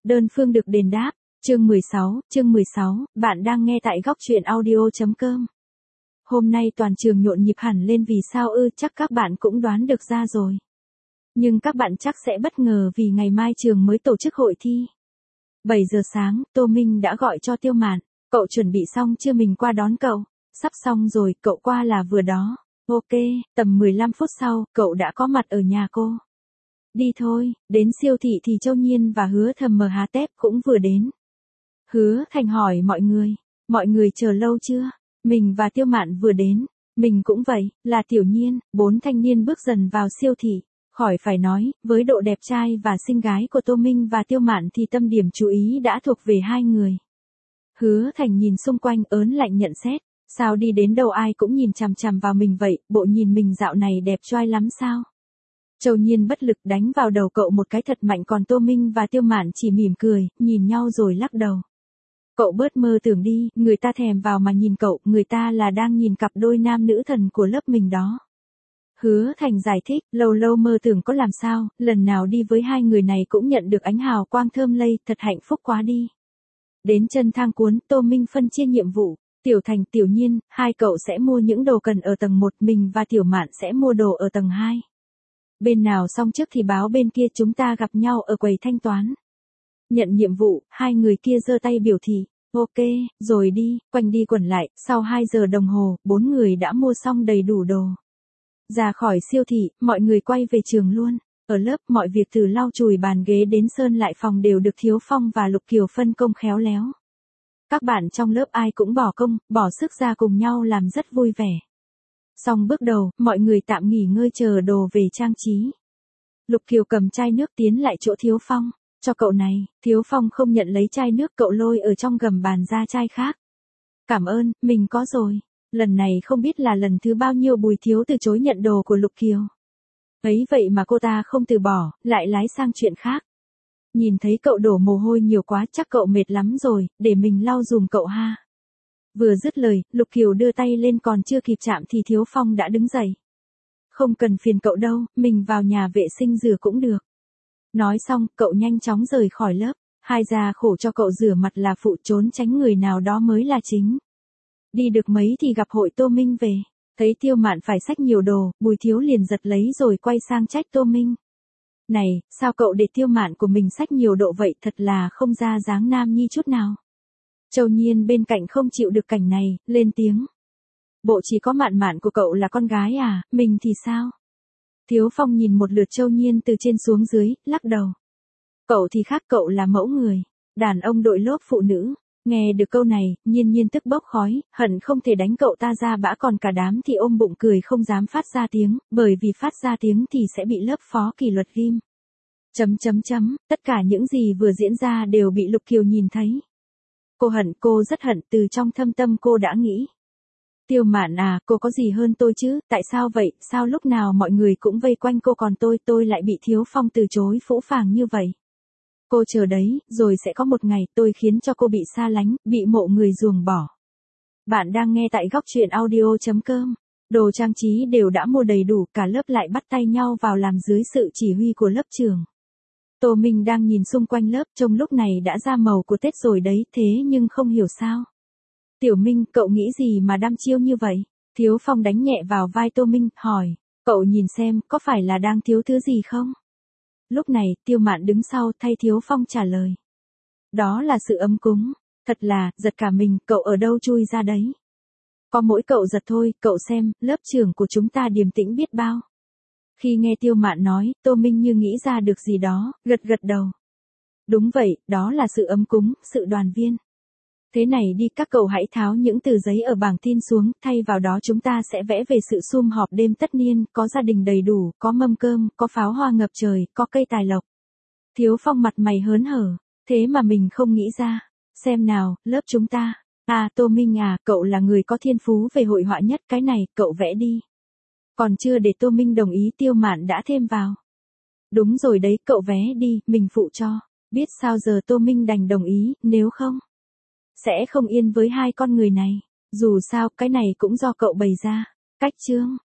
Đơn phương được đền đáp. Chương 16, bạn đang nghe tại góc truyện audio.com. Hôm nay toàn trường nhộn nhịp hẳn lên vì sao ư, chắc các bạn cũng đoán được ra rồi. Nhưng các bạn chắc sẽ bất ngờ vì ngày mai trường mới tổ chức hội thi. 7 giờ sáng, Tô Minh đã gọi cho Tiêu Mạn, cậu chuẩn bị xong chưa, mình qua đón cậu. Sắp xong rồi, cậu qua là vừa đó. Ok, tầm 15 phút sau, cậu đã có mặt ở nhà cô. Đi thôi, đến siêu thị thì Châu Nhiên và Hứa Thầm mờ há tép cũng vừa đến. Hứa Thành hỏi mọi người chờ lâu chưa? Mình và Tiêu Mạn vừa đến, mình cũng vậy, là Tiểu Nhiên. 4 thanh niên bước dần vào siêu thị, khỏi phải nói, với độ đẹp trai và xinh gái của Tô Minh và Tiêu Mạn thì tâm điểm chú ý đã thuộc về hai người. Hứa Thành nhìn xung quanh ớn lạnh nhận xét, sao đi đến đâu ai cũng nhìn chằm chằm vào mình vậy, bộ nhìn mình dạo này đẹp trai lắm sao? Châu Nhiên bất lực đánh vào đầu cậu một cái thật mạnh, còn Tô Minh và Tiêu Mạn chỉ mỉm cười, nhìn nhau rồi lắc đầu. Cậu bớt mơ tưởng đi, người ta thèm vào mà nhìn cậu, người ta là đang nhìn cặp đôi nam nữ thần của lớp mình đó. Hứa Thành giải thích, lâu lâu mơ tưởng có làm sao, lần nào đi với hai người này cũng nhận được ánh hào quang thơm lây, thật hạnh phúc quá đi. Đến chân thang cuốn, Tô Minh phân chia nhiệm vụ, Tiểu Thành, Tiểu Nhiên, hai cậu sẽ mua những đồ cần ở tầng 1, mình và Tiểu Mạn sẽ mua đồ ở tầng 2. Bên nào xong trước thì báo bên kia, chúng ta gặp nhau ở quầy thanh toán. Nhận nhiệm vụ, hai người kia giơ tay biểu thị, ok, rồi đi, quanh đi quẩn lại, sau 2 giờ đồng hồ, 4 người đã mua xong đầy đủ đồ. Ra khỏi siêu thị, mọi người quay về trường luôn. Ở lớp, mọi việc từ lau chùi bàn ghế đến sơn lại phòng đều được Thiếu Phong và Lục Kiều phân công khéo léo. Các bạn trong lớp ai cũng bỏ công, bỏ sức ra cùng nhau làm rất vui vẻ. Xong bước đầu, mọi người tạm nghỉ ngơi chờ đồ về trang trí. Lục Kiều cầm chai nước tiến lại chỗ Thiếu Phong, cho cậu này. Thiếu Phong không nhận lấy chai nước, cậu lôi ở trong gầm bàn ra chai khác. Cảm ơn, mình có rồi. Lần này không biết là lần thứ bao nhiêu Bùi Thiếu từ chối nhận đồ của Lục Kiều. Ấy vậy mà cô ta không từ bỏ, lại lái sang chuyện khác. Nhìn thấy cậu đổ mồ hôi nhiều quá, chắc cậu mệt lắm rồi, để mình lau dùm cậu ha. Vừa dứt lời, Lục Kiều đưa tay lên, còn chưa kịp chạm thì Thiếu Phong đã đứng dậy. Không cần phiền cậu đâu, mình vào nhà vệ sinh rửa cũng được. Nói xong, cậu nhanh chóng rời khỏi lớp. Hai gia khổ cho cậu rửa mặt là phụ, trốn tránh người nào đó mới là chính. Đi được mấy thì gặp hội Tô Minh về. Thấy Tiêu Mạn phải xách nhiều đồ, Bùi Thiếu liền giật lấy rồi quay sang trách Tô Minh. Này, sao cậu để Tiêu Mạn của mình xách nhiều đồ vậy, thật là không ra dáng nam nhi chút nào. Châu Nhiên bên cạnh không chịu được cảnh này, lên tiếng. Bộ chỉ có Mạn Mạn của cậu là con gái à, mình thì sao? Thiếu Phong nhìn một lượt Châu Nhiên từ trên xuống dưới, lắc đầu. Cậu thì khác, cậu là mẫu người, đàn ông đội lốt phụ nữ. Nghe được câu này, Nhiên tức bốc khói, hận không thể đánh cậu ta ra bã, còn cả đám thì ôm bụng cười không dám phát ra tiếng, bởi vì phát ra tiếng thì sẽ bị lớp phó kỷ luật ghim. Tất cả những gì vừa diễn ra đều bị Lục Kiều nhìn thấy. Cô rất hận, từ trong thâm tâm cô đã nghĩ. Tiêu Mạn à, cô có gì hơn tôi chứ, tại sao vậy, sao lúc nào mọi người cũng vây quanh cô còn tôi lại bị Thiếu Phong từ chối phũ phàng như vậy. Cô chờ đấy, rồi sẽ có một ngày tôi khiến cho cô bị xa lánh, bị mộ người ruồng bỏ. Bạn đang nghe tại góc truyện audio.com. Đồ trang trí đều đã mua đầy đủ, cả lớp lại bắt tay nhau vào làm dưới sự chỉ huy của lớp trưởng. Tô Minh đang nhìn xung quanh lớp, trông lúc này đã ra màu của Tết rồi đấy, thế nhưng không hiểu sao. Tiểu Minh, cậu nghĩ gì mà đăm chiêu như vậy? Thiếu Phong đánh nhẹ vào vai Tô Minh, hỏi, cậu nhìn xem, có phải là đang thiếu thứ gì không? Lúc này, Tiêu Mạn đứng sau thay Thiếu Phong trả lời. Đó là sự ấm cúng, thật là, giật cả mình, cậu ở đâu chui ra đấy? Có mỗi cậu giật thôi, cậu xem, lớp trưởng của chúng ta điềm tĩnh biết bao. Khi nghe Tiêu Mạn nói, Tô Minh như nghĩ ra được gì đó, gật đầu. Đúng vậy, đó là sự ấm cúng, sự đoàn viên. Thế này đi, các cậu hãy tháo những tờ giấy ở bảng tin xuống, thay vào đó chúng ta sẽ vẽ về sự sum họp đêm tất niên, có gia đình đầy đủ, có mâm cơm, có pháo hoa ngập trời, có cây tài lộc. Thiếu Phong mặt mày hớn hở, thế mà mình không nghĩ ra. Xem nào, lớp chúng ta. À, Tô Minh à, cậu là người có thiên phú về hội họa nhất, cái này, cậu vẽ đi. Còn chưa để Tô Minh đồng ý, Tiêu Mạn đã thêm vào. Đúng rồi đấy, cậu vẽ đi, mình phụ cho. Biết sao giờ, Tô Minh đành đồng ý, nếu không sẽ không yên với hai con người này. Dù sao, cái này cũng do cậu bày ra. Cách chương.